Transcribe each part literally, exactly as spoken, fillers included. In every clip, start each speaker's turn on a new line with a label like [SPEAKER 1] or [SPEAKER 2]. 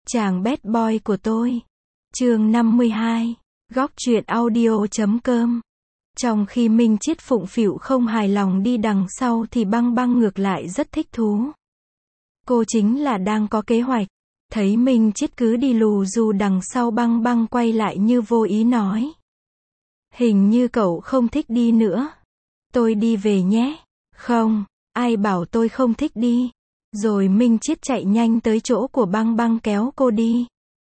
[SPEAKER 1] Chàng bad boy của tôi. Chương năm mươi hai. Góc truyện audio chấm com. Trong khi Minh Chiết phụng phịu không hài lòng đi đằng sau thì Băng Băng ngược lại rất thích thú. Cô chính là đang có kế hoạch. Thấy Minh Chiết cứ đi lù dù đằng sau, Băng Băng quay lại như vô ý nói. Hình như cậu không thích đi nữa. Tôi đi về nhé. Không, ai bảo tôi không thích đi. Rồi Minh Chiết chạy nhanh tới chỗ của Băng Băng kéo cô đi.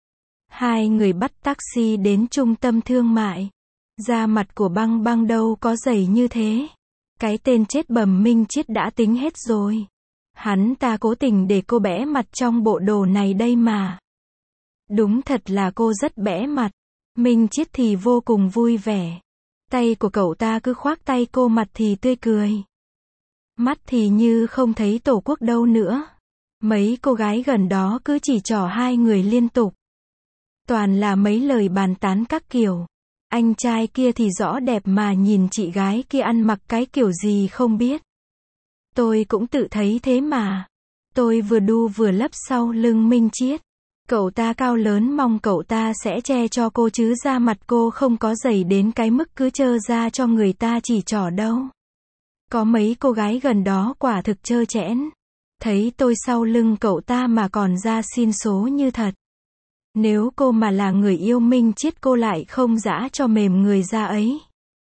[SPEAKER 1] Hai người bắt taxi đến trung tâm thương mại. Da mặt của Băng Băng đâu có dày như thế. Cái tên chết bầm Minh Chiết đã tính hết rồi. Hắn ta cố tình để cô bẽ mặt trong bộ đồ này đây mà. Đúng thật là cô rất bẽ mặt. Minh Chiết thì vô cùng vui vẻ. Tay của cậu ta cứ khoác tay cô, mặt thì tươi cười. Mắt thì như không thấy tổ quốc đâu nữa. Mấy cô gái gần đó cứ chỉ trỏ hai người liên tục. Toàn là mấy lời bàn tán các kiểu. Anh trai kia thì rõ đẹp mà nhìn chị gái kia ăn mặc cái kiểu gì không biết. Tôi cũng tự thấy thế mà. Tôi vừa đu vừa lấp sau lưng Minh Chiết. Cậu ta cao lớn, mong cậu ta sẽ che cho cô chứ da mặt cô không có dày đến cái mức cứ trơ ra cho người ta chỉ trỏ đâu. Có mấy cô gái gần đó quả thực trơ trẽn. Thấy tôi sau lưng cậu ta mà còn ra xin số như thật. Nếu cô mà là người yêu Minh Chiết cô lại không dã cho mềm người ra ấy.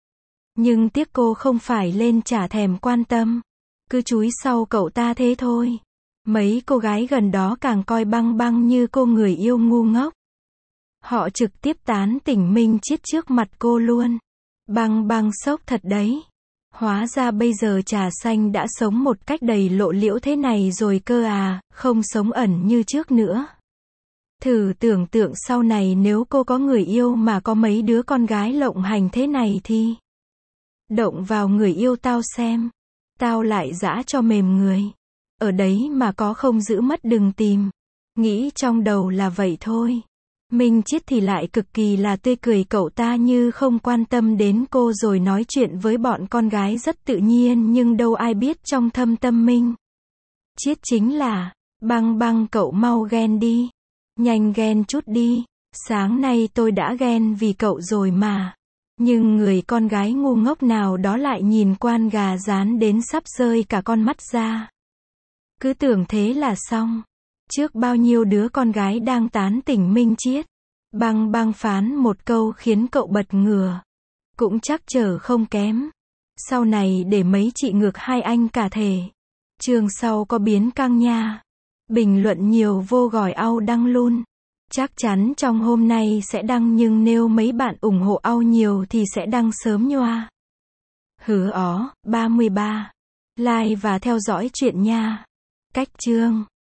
[SPEAKER 1] Nhưng tiếc cô không phải lên chả thèm quan tâm. Cứ chúi sau cậu ta thế thôi. Mấy cô gái gần đó càng coi Băng Băng như cô người yêu ngu ngốc. Họ trực tiếp tán tỉnh Minh Chiết trước mặt cô luôn. Băng Băng sốc thật đấy. Hóa ra bây giờ trà xanh đã sống một cách đầy lộ liễu thế này rồi cơ à, không sống ẩn như trước nữa. Thử tưởng tượng sau này nếu cô có người yêu mà có mấy đứa con gái lộng hành thế này thì động vào người yêu tao xem. Tao lại dã cho mềm người. Ở đấy mà có không giữ mất đừng tìm. Nghĩ trong đầu là vậy thôi. Minh Chiết thì lại cực kỳ là tươi cười, cậu ta như không quan tâm đến cô rồi nói chuyện với bọn con gái rất tự nhiên, nhưng đâu ai biết trong thâm tâm Minh Chiết chính là, Băng Băng cậu mau ghen đi. Nhanh ghen chút đi. Sáng nay tôi đã ghen vì cậu rồi mà. Nhưng người con gái ngu ngốc nào đó lại nhìn quan gà rán đến sắp rơi cả con mắt ra. Cứ tưởng thế là xong. Trước bao nhiêu đứa con gái đang tán tỉnh Minh Chiết, Băng Băng phán một câu khiến cậu bật ngửa. Cũng chắc chở không kém. Sau này để mấy chị ngược hai anh cả thể. Trường sau có biến căng nha. Bình luận nhiều vô gỏi au đăng luôn. Chắc chắn trong hôm nay sẽ đăng, nhưng nếu mấy bạn ủng hộ au nhiều thì sẽ đăng sớm nhoa. Hứa ó, ba mươi ba. Like và theo dõi chuyện nha. Cách chương.